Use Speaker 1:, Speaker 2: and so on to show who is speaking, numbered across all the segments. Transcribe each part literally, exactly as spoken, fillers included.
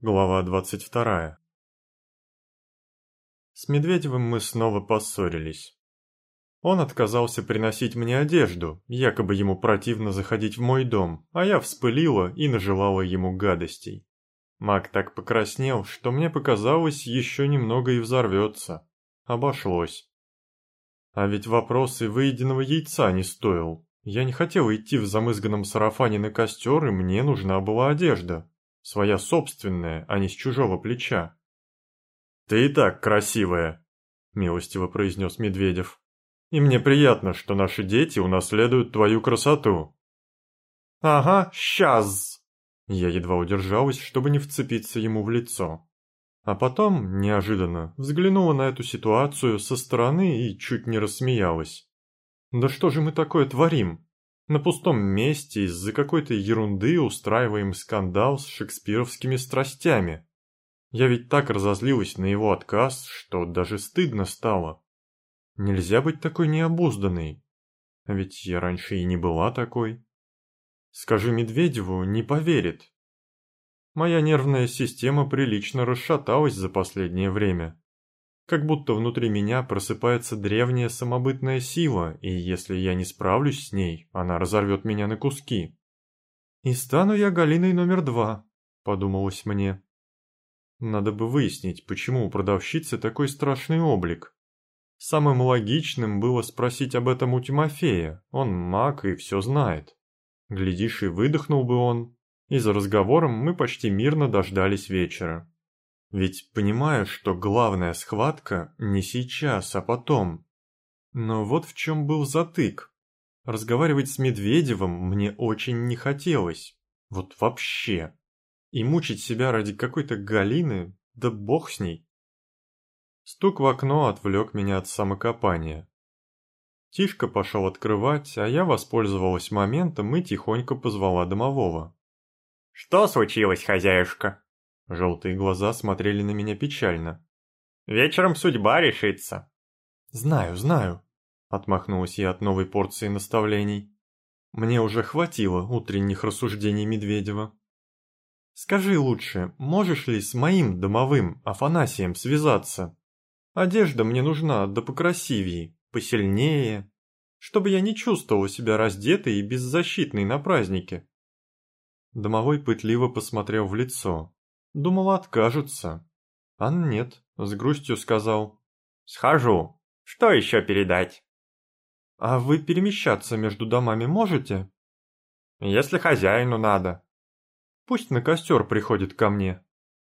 Speaker 1: Глава двадцать вторая. С Медведевым мы снова поссорились. Он отказался приносить мне одежду, якобы ему противно заходить в мой дом, а я вспылила и нажелала ему гадостей. Мак так покраснел, что мне показалось, еще немного и взорвется. Обошлось. А ведь вопрос и выеденного яйца не стоил. Я не хотела идти в замызганном сарафане на костер, и мне нужна была одежда. Своя собственная, а не с чужого плеча. «Ты и так красивая», — милостиво произнес Медведев. «И мне приятно, что наши дети унаследуют твою красоту». «Ага, сейчас!» Я едва удержалась, чтобы не вцепиться ему в лицо. А потом, неожиданно, взглянула на эту ситуацию со стороны и чуть не рассмеялась. «Да что же мы такое творим? На пустом месте из-за какой-то ерунды устраиваем скандал с шекспировскими страстями. Я ведь так разозлилась на его отказ, что даже стыдно стало. Нельзя быть такой необузданной. А ведь я раньше и не была такой. Скажи Медведеву, не поверит. Моя нервная система прилично расшаталась за последнее время. Как будто внутри меня просыпается древняя самобытная сила, и если я не справлюсь с ней, она разорвет меня на куски. «И стану я Галиной номер два», — подумалось мне. Надо бы выяснить, почему у продавщицы такой страшный облик. Самым логичным было спросить об этом у Тимофея, он маг и все знает. Глядишь, и выдохнул бы он, и за разговором мы почти мирно дождались вечера. Ведь понимаю, что главная схватка не сейчас, а потом. Но вот в чем был затык. Разговаривать с Медведевым мне очень не хотелось. Вот вообще. И мучить себя ради какой-то Галины, да бог с ней. Стук в окно отвлек меня от самокопания. Тишка пошел открывать, а я воспользовалась моментом и тихонько позвала домового.
Speaker 2: «Что случилось, хозяюшка?»
Speaker 1: Желтые глаза смотрели на меня печально.
Speaker 2: «Вечером судьба решится».
Speaker 1: «Знаю, знаю», — отмахнулась я от новой порции наставлений. Мне уже хватило утренних рассуждений Медведева. «Скажи лучше, можешь ли с моим домовым Афанасием связаться? Одежда мне нужна, да покрасивее, посильнее, чтобы я не чувствовала себя раздетой и беззащитной на празднике». Домовой пытливо посмотрел в лицо. Думал, откажутся. А нет, с грустью сказал.
Speaker 2: «Схожу. Что еще передать?»
Speaker 1: «А вы перемещаться между домами можете?»
Speaker 2: «Если хозяину надо».
Speaker 1: «Пусть на костер приходит ко мне».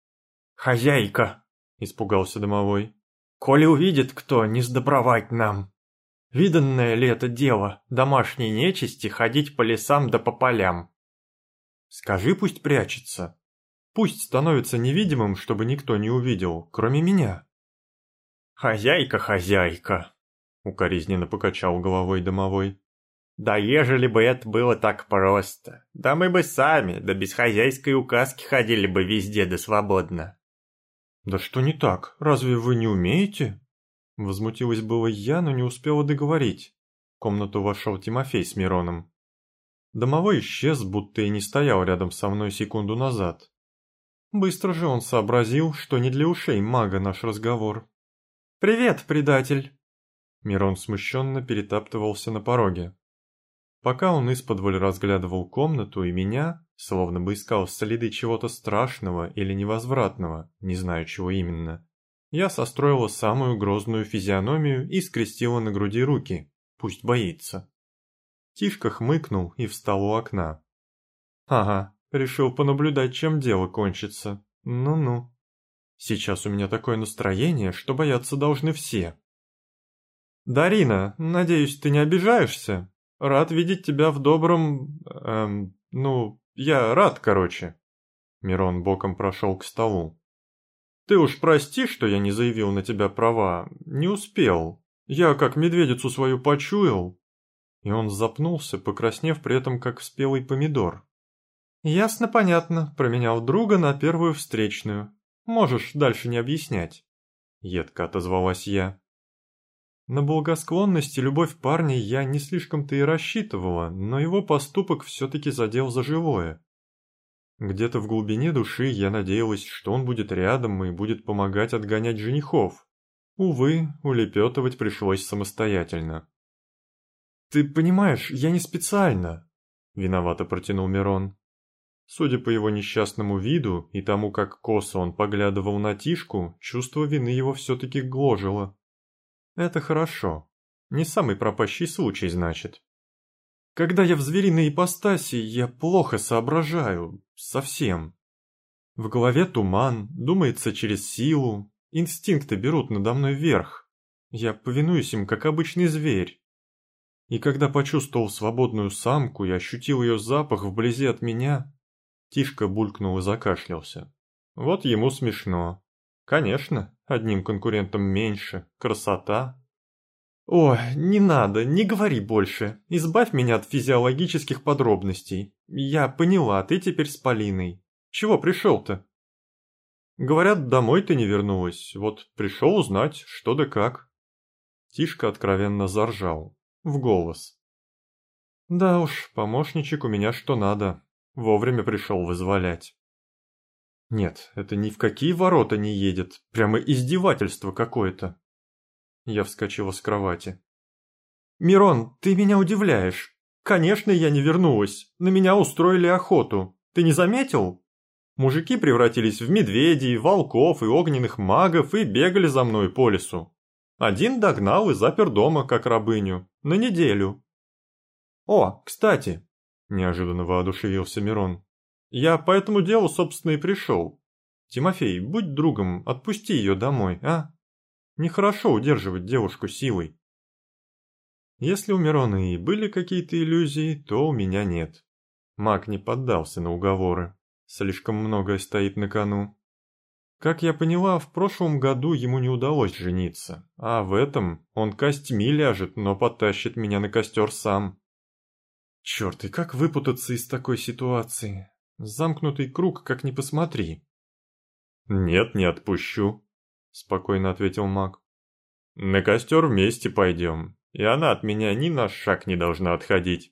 Speaker 2: «Хозяйка!» — испугался домовой. «Коли увидит кто, не сдобровать нам. Виданное ли это дело, домашней нечисти ходить по лесам да по полям?»
Speaker 1: «Скажи, пусть прячется. Пусть становится невидимым, чтобы никто не увидел, кроме меня».
Speaker 2: «Хозяйка, хозяйка!» — укоризненно покачал головой домовой. «Да ежели бы это было так просто, да мы бы сами, да без хозяйской указки ходили бы везде да свободно».
Speaker 1: «Да что не так? Разве вы не умеете?» Возмутилась было я, но не успела договорить. В комнату вошел Тимофей с Мироном. Домовой исчез, будто и не стоял рядом со мной секунду назад. Быстро же он сообразил, что не для ушей мага наш разговор. «Привет, предатель!» Мирон смущенно перетаптывался на пороге. Пока он исподволь разглядывал комнату и меня, словно бы искал следы чего-то страшного или невозвратного, не знаю чего именно, я состроила самую грозную физиономию и скрестила на груди руки, пусть боится. Тишка хмыкнул и встал у окна. «Ага, решил понаблюдать, чем дело кончится. Ну-ну. Сейчас у меня такое настроение, что бояться должны все». «Дарина, надеюсь, ты не обижаешься? Рад видеть тебя в добром... Эм, ну, я рад, короче». Мирон боком прошел к столу. «Ты уж прости, что я не заявил на тебя права. Не успел. Я как медведицу свою почуял». И он запнулся, покраснев при этом как спелый помидор. «Ясно-понятно, променял друга на первую встречную. Можешь дальше не объяснять», — едко отозвалась я. На благосклонность и любовь парня я не слишком-то и рассчитывала, но его поступок все-таки задел за живое. Где-то в глубине души я надеялась, что он будет рядом и будет помогать отгонять женихов. Увы, улепетывать пришлось самостоятельно. «Ты понимаешь, я не специально», — виновато протянул Мирон. Судя по его несчастному виду и тому, как косо он поглядывал на Тишку, чувство вины его все-таки гложило. «Это хорошо. Не самый пропащий случай, значит. Когда я в звериной ипостаси, я плохо соображаю. Совсем. В голове туман, думается через силу, инстинкты берут надо мной верх. Я повинуюсь им, как обычный зверь. И когда почувствовал свободную самку и ощутил ее запах вблизи от меня...» Тишка булькнул и закашлялся. Вот ему смешно. Конечно, одним конкурентом меньше. Красота. «О, не надо, не говори больше. Избавь меня от физиологических подробностей. Я поняла, ты теперь с Полиной. Чего пришел-то?» «Говорят, домой ты не вернулась. Вот пришел узнать, что да как». Тишка откровенно заржал. В голос. «Да уж, помощничек у меня что надо. Вовремя пришел вызволять». «Нет, это ни в какие ворота не едет. Прямо издевательство какое-то». Я вскочила с кровати. «Мирон, ты меня удивляешь. Конечно, я не вернулась. На меня устроили охоту. Ты не заметил? Мужики превратились в медведей, волков и огненных магов и бегали за мной по лесу. Один догнал и запер дома, как рабыню. На неделю». «О, кстати», – неожиданно воодушевился Мирон, – «я по этому делу, собственно, и пришел. Тимофей, будь другом, отпусти ее домой, а? Нехорошо удерживать девушку силой». Если у Мирона и были какие-то иллюзии, то у меня нет. Маг не поддался на уговоры. Слишком многое стоит на кону. Как я поняла, в прошлом году ему не удалось жениться, а в этом он костьми ляжет, но потащит меня на костер сам. Черт, и как выпутаться из такой ситуации? Замкнутый круг, как ни посмотри. «Нет, не отпущу», — спокойно ответил маг. «На костер вместе пойдем, и она от меня ни на шаг не должна отходить».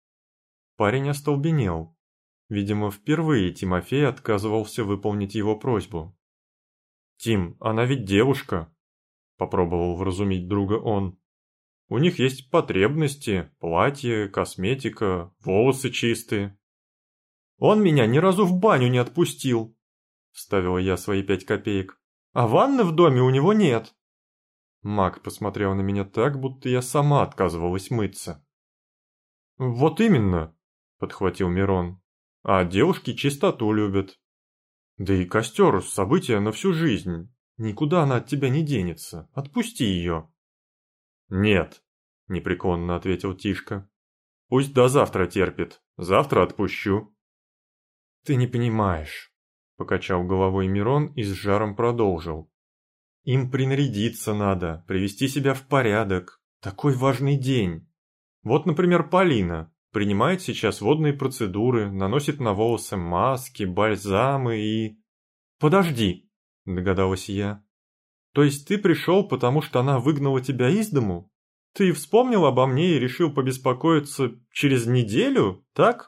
Speaker 1: Парень остолбенел. Видимо, впервые Тимофей отказывался выполнить его просьбу. «Тим, она ведь девушка», — попробовал вразумить друга он. «У них есть потребности, платье, косметика, волосы чистые». «Он меня ни разу в баню не отпустил», — вставила я свои пять копеек. «А ванны в доме у него нет». Маг посмотрел на меня так, будто я сама отказывалась мыться. «Вот именно», — подхватил Мирон. «А девушки чистоту любят. Да и костер — событие на всю жизнь. Никуда она от тебя не денется. Отпусти ее». «Нет», — непреклонно ответил Тишка. «Пусть до завтра терпит. Завтра отпущу». «Ты не понимаешь», — покачал головой Мирон и с жаром продолжил. «Им принарядиться надо, привести себя в порядок. Такой важный день. Вот, например, Полина принимает сейчас водные процедуры, наносит на волосы маски, бальзамы и...» «Подожди», — догадалась я. «То есть ты пришел, потому что она выгнала тебя из дому? Ты вспомнил обо мне и решил побеспокоиться через неделю, так?»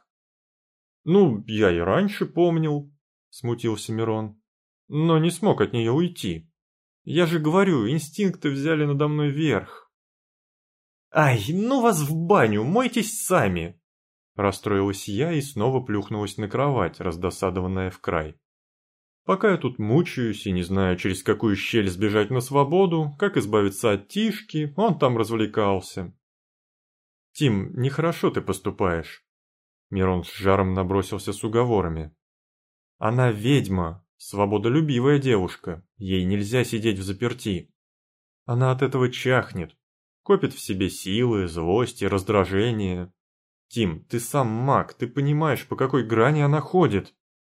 Speaker 1: «Ну, я и раньше помнил», — смутился Мирон, — «но не смог от нее уйти. Я же говорю, инстинкты взяли надо мной верх». «Ай, ну вас в баню, мойтесь сами!» Расстроилась я и снова плюхнулась на кровать, раздосадованная в край. Пока я тут мучаюсь и не знаю, через какую щель сбежать на свободу, как избавиться от Тишки, он там развлекался. «Тим, нехорошо ты поступаешь». Мирон с жаром набросился с уговорами. «Она ведьма, свободолюбивая девушка, ей нельзя сидеть взаперти. Она от этого чахнет, копит в себе силы, злость и раздражение. Тим, ты сам маг, ты понимаешь, по какой грани она ходит».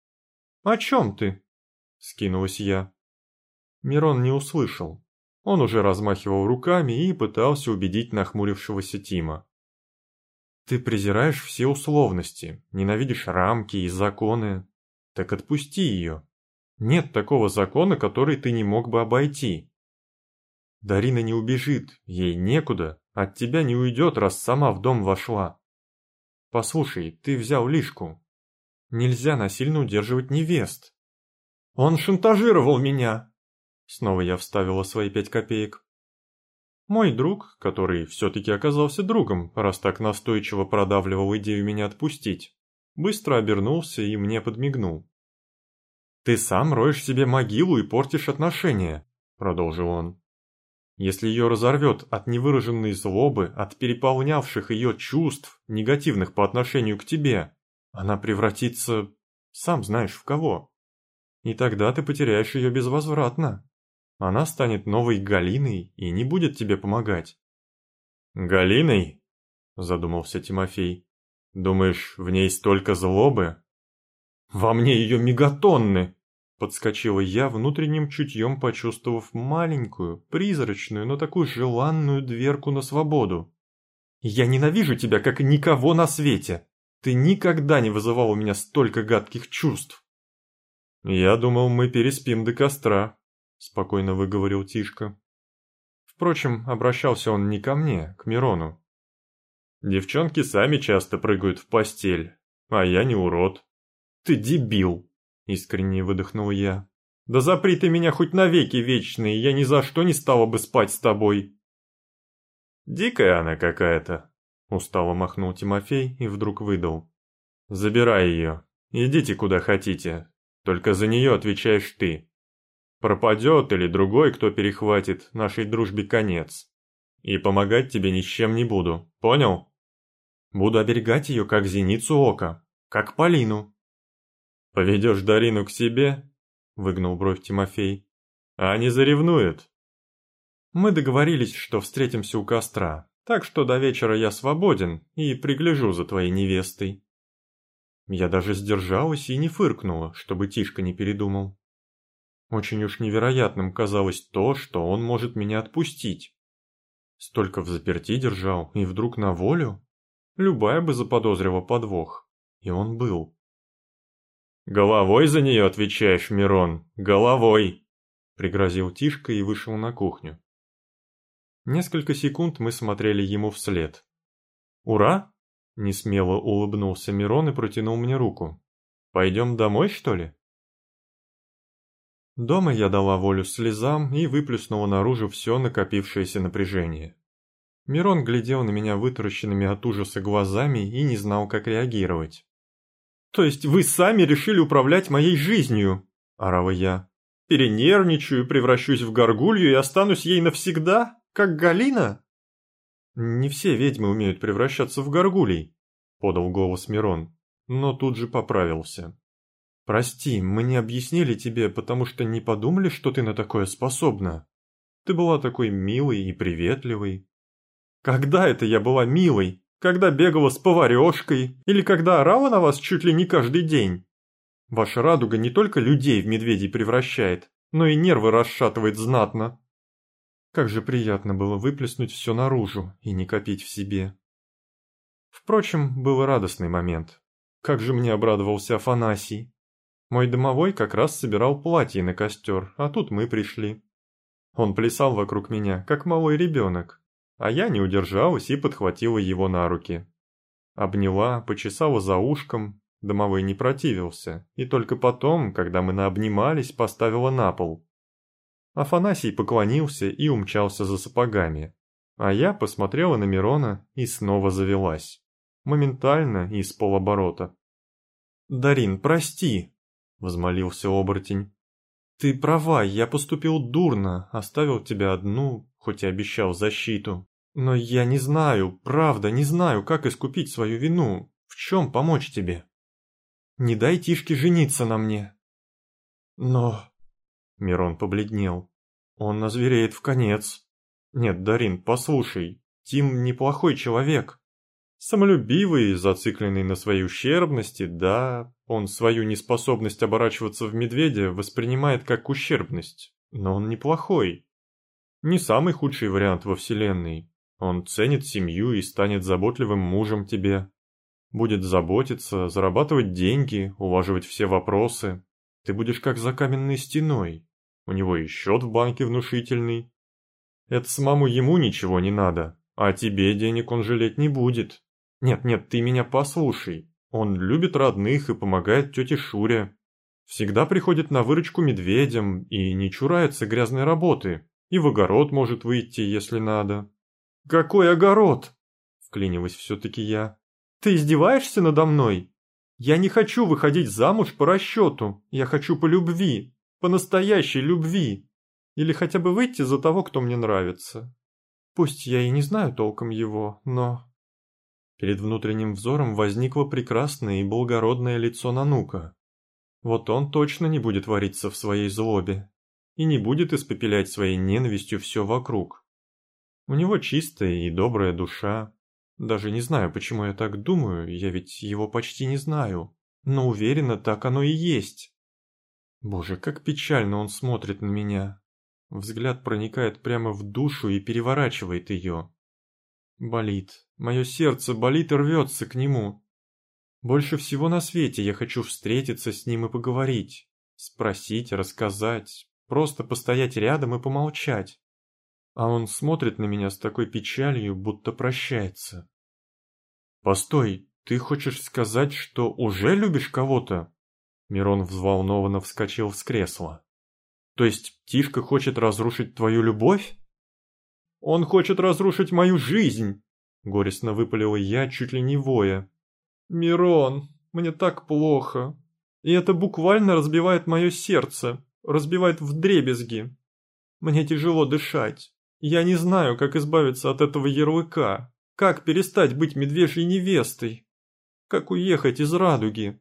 Speaker 1: «О чем ты?» — скинулась я. Мирон не услышал. Он уже размахивал руками и пытался убедить нахмурившегося Тима. «Ты презираешь все условности, ненавидишь рамки и законы. Так отпусти ее. Нет такого закона, который ты не мог бы обойти. Дарина не убежит, ей некуда, от тебя не уйдет, раз сама в дом вошла. Послушай, ты взял лишку. Нельзя насильно удерживать невест. Он шантажировал меня. Снова я вставила свои пять копеек. Мой друг, который все-таки оказался другом, раз так настойчиво продавливал идею меня отпустить, быстро обернулся и мне подмигнул. «Ты сам роешь себе могилу и портишь отношения», — продолжил он. «Если ее разорвет от невыраженной злобы, от переполнявших ее чувств, негативных по отношению к тебе, она превратится, сам знаешь в кого. И тогда ты потеряешь ее безвозвратно. Она станет новой Галиной и не будет тебе помогать». «Галиной?» – задумался Тимофей. «Думаешь, в ней столько злобы?» «Во мне ее мегатонны!» – подскочила я, внутренним чутьем почувствовав маленькую, призрачную, но такую желанную дверку на свободу. «Я ненавижу тебя, как никого на свете! Ты никогда не вызывал у меня столько гадких чувств!» «Я думал, мы переспим до костра», — спокойно выговорил Тишка. Впрочем, обращался он не ко мне, к Мирону. «Девчонки сами часто прыгают в постель, а я не урод». «Ты дебил!» — искренне выдохнул я. «Да запри ты меня хоть навеки вечные, я ни за что не стала бы спать с тобой». «Дикая она какая-то», — устало махнул Тимофей и вдруг выдал. «Забирай ее, идите куда хотите, только за нее отвечаешь ты. Пропадет или другой, кто перехватит, нашей дружбе конец. И помогать тебе ни с чем не буду, понял? Буду оберегать ее, как зеницу ока, как Полину». «Поведешь Дарину к себе?» — выгнул бровь Тимофей. «А не заревнует?» «Мы договорились, что встретимся у костра, так что до вечера я свободен и пригляжу за твоей невестой». Я даже сдержалась и не фыркнула, чтобы Тишка не передумал. Очень уж невероятным казалось то, что он может меня отпустить. Столько взаперти держал, и вдруг на волю? Любая бы заподозрила подвох. И он был. «Головой за нее отвечаешь, Мирон, головой!» Пригрозил Тишка и вышел на кухню. Несколько секунд мы смотрели ему вслед. «Ура!» — несмело улыбнулся Мирон и протянул мне руку. «Пойдем домой, что ли?» Дома я дала волю слезам и выплеснула наружу все накопившееся напряжение. Мирон глядел на меня вытаращенными от ужаса глазами и не знал, как реагировать. «То есть вы сами решили управлять моей жизнью?» – орала я. «Перенервничаю, превращусь в горгулью и останусь ей навсегда, как Галина?» «Не все ведьмы умеют превращаться в горгулей», – подал голос Мирон, но тут же поправился. «Прости, мы не объяснили тебе, потому что не подумали, что ты на такое способна. Ты была такой милой и приветливой». «Когда это я была милой? Когда бегала с поварешкой? Или когда орала на вас чуть ли не каждый день? Ваша радуга не только людей в медведей превращает, но и нервы расшатывает знатно». Как же приятно было выплеснуть все наружу и не копить в себе. Впрочем, был и радостный момент. Как же мне обрадовался Афанасий. Мой домовой как раз собирал платье на костер, а тут мы пришли. Он плясал вокруг меня, как малый ребенок, а я не удержалась и подхватила его на руки. Обняла, почесала за ушком, домовой не противился, и только потом, когда мы наобнимались, поставила на пол. Афанасий поклонился и умчался за сапогами, а я посмотрела на Мирона и снова завелась. Моментально и с полоборота. «Дарин, прости!» — возмолился оборотень. «Ты права, я поступил дурно, оставил тебя одну, хоть и обещал защиту. Но я не знаю, правда, не знаю, как искупить свою вину, в чем помочь тебе. Не дай Тишке жениться на мне». «Но...» — Мирон побледнел. «Он озвереет вконец. Нет, Дарин, послушай, Тим неплохой человек. Самолюбивый, зацикленный на своей ущербности, да, он свою неспособность оборачиваться в медведя воспринимает как ущербность, но он неплохой. Не самый худший вариант во вселенной. Он ценит семью и станет заботливым мужем тебе. Будет заботиться, зарабатывать деньги, улаживать все вопросы. Ты будешь как за каменной стеной. У него и счет в банке внушительный. Это самому ему ничего не надо, а тебе денег он жалеть не будет. Нет, нет, ты меня послушай. Он любит родных и помогает тете Шуре. Всегда приходит на выручку медведям и не чурается грязной работы. И в огород может выйти, если надо». «Какой огород?» — вклинилась все-таки я. «Ты издеваешься надо мной? Я не хочу выходить замуж по расчету. Я хочу по любви, по настоящей любви. Или хотя бы выйти за того, кто мне нравится. Пусть я и не знаю толком его, но...» Перед внутренним взором возникло прекрасное и благородное лицо Нанука. Вот он точно не будет вариться в своей злобе и не будет испепелять своей ненавистью все вокруг. У него чистая и добрая душа. Даже не знаю, почему я так думаю, я ведь его почти не знаю, но уверена, так оно и есть. Боже, как печально он смотрит на меня. Взгляд проникает прямо в душу и переворачивает ее. Болит, мое сердце болит и рвется к нему. Больше всего на свете я хочу встретиться с ним и поговорить, спросить, рассказать, просто постоять рядом и помолчать. А он смотрит на меня с такой печалью, будто прощается. «Постой, ты хочешь сказать, что уже любишь кого-то?» Мирон взволнованно вскочил с кресла. «То есть Тишка хочет разрушить твою любовь?» «Он хочет разрушить мою жизнь!» Горестно выпалила я, чуть ли не воя. «Мирон, мне так плохо. И это буквально разбивает мое сердце, разбивает вдребезги. Мне тяжело дышать. Я не знаю, как избавиться от этого ярлыка, как перестать быть медвежьей невестой, как уехать из радуги».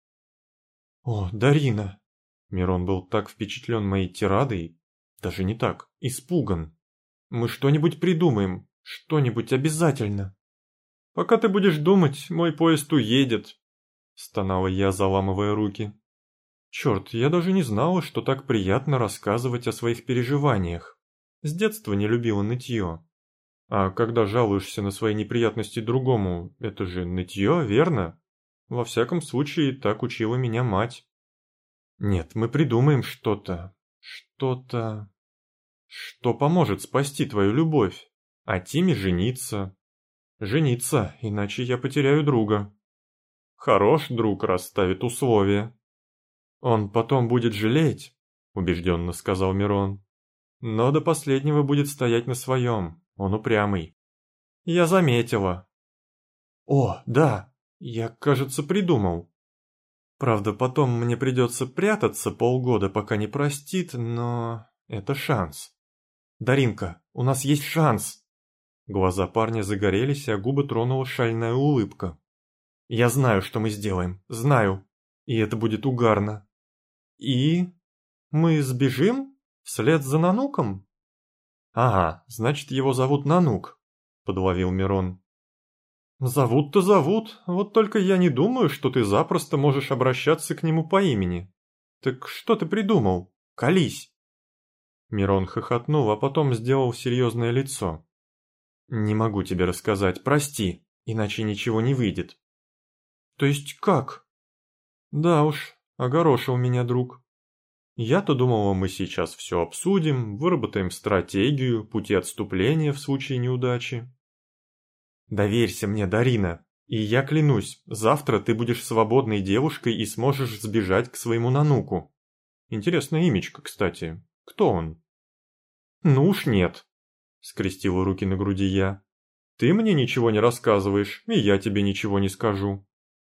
Speaker 1: «О, Дарина!» Мирон был так впечатлен моей тирадой, даже не так, испуган. «Мы что-нибудь придумаем, что-нибудь обязательно». «Пока ты будешь думать, мой поезд уедет», — стонала я, заламывая руки. Черт, я даже не знала, что так приятно рассказывать о своих переживаниях. С детства не любила нытье. А когда жалуешься на свои неприятности другому, это же нытье, верно? Во всяком случае, так учила меня мать. Нет, мы придумаем что-то, что-то, что поможет спасти твою любовь, а Тиме жениться. Жениться, иначе я потеряю друга. Хорош друг расставит условия. Он потом будет жалеть, убежденно сказал Мирон. Но до последнего будет стоять на своем, он упрямый. Я заметила. О, да, я, кажется, придумал. Правда, потом мне придется прятаться полгода, пока не простит, но это шанс. Даринка, у нас есть шанс. Глаза парня загорелись, а губы тронула шальная улыбка. Я знаю, что мы сделаем, знаю, и это будет угарно. И мы сбежим вслед за Нануком? Ага, значит, его зовут Нанук, подловил Мирон. Зовут-то зовут, вот только я не думаю, что ты запросто можешь обращаться к нему по имени. Так что ты придумал? Колись. Мирон хохотнул, а потом сделал серьезное лицо. Не могу тебе рассказать, прости, иначе ничего не выйдет. То есть как? Да уж, огорошил меня друг. Я-то думала, мы сейчас все обсудим, выработаем стратегию, пути отступления в случае неудачи. Доверься мне, Дарина, и я клянусь, завтра ты будешь свободной девушкой и сможешь сбежать к своему Нануку. Интересное имечко, кстати. Кто он? Ну уж нет, скрестила руки на груди я. Ты мне ничего не рассказываешь, и я тебе ничего не скажу.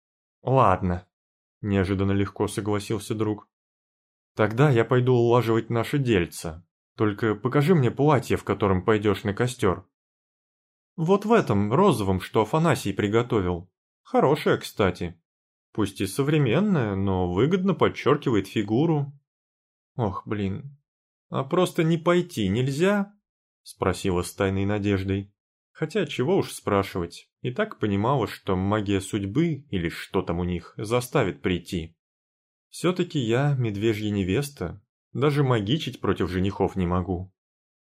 Speaker 1: Ладно, неожиданно легко согласился друг. Тогда я пойду улаживать наши дельца. Только покажи мне платье, в котором пойдешь на костер. Вот в этом розовом, что Афанасий приготовил. Хорошее, кстати. Пусть и современное, но выгодно подчеркивает фигуру. Ох, блин. А просто не пойти нельзя? Спросила с тайной надеждой. Хотя чего уж спрашивать. И так понимала, что магия судьбы, или что там у них, заставит прийти. Все-таки я медвежья невеста. Даже магичить против женихов не могу.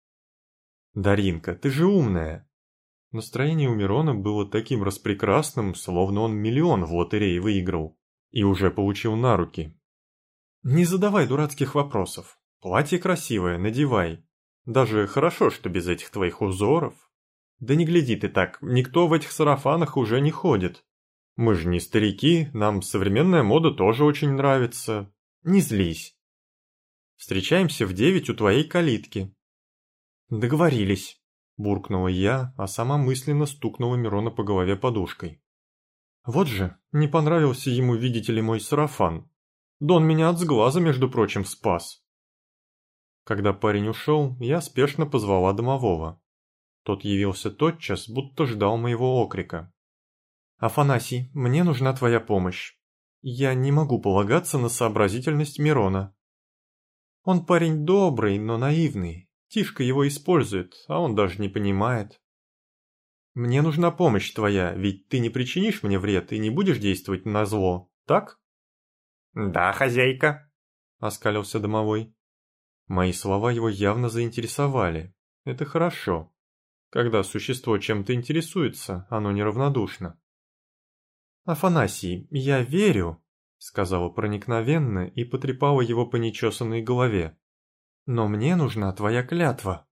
Speaker 1: Даринка, ты же умная. Настроение у Мирона было таким распрекрасным, словно он миллион в лотерее выиграл и уже получил на руки. Не задавай дурацких вопросов. Платье красивое, надевай. Даже хорошо, что без этих твоих узоров. Да не гляди ты так, никто в этих сарафанах уже не ходит. Мы же не старики, нам современная мода тоже очень нравится. Не злись. Встречаемся в девять у твоей калитки». «Договорились», – буркнула я, а сама мысленно стукнула Мирона по голове подушкой. «Вот же, не понравился ему, видите ли, мой сарафан. Да он меня от сглаза, между прочим, спас». Когда парень ушел, я спешно позвала домового. Тот явился тотчас, будто ждал моего окрика. «Афанасий, мне нужна твоя помощь. Я не могу полагаться на сообразительность Мирона. Он парень добрый, но наивный. Тишка его использует, а он даже не понимает. Мне нужна помощь твоя, ведь ты не причинишь мне вред и не будешь действовать назло, так?»
Speaker 2: «Да, хозяйка»,
Speaker 1: — оскалился домовой. Мои слова его явно заинтересовали. Это хорошо. Когда существо чем-то интересуется, оно неравнодушно. «Афанасий, я верю», — сказала проникновенно и потрепала его по нечесанной голове. «Но мне нужна твоя клятва».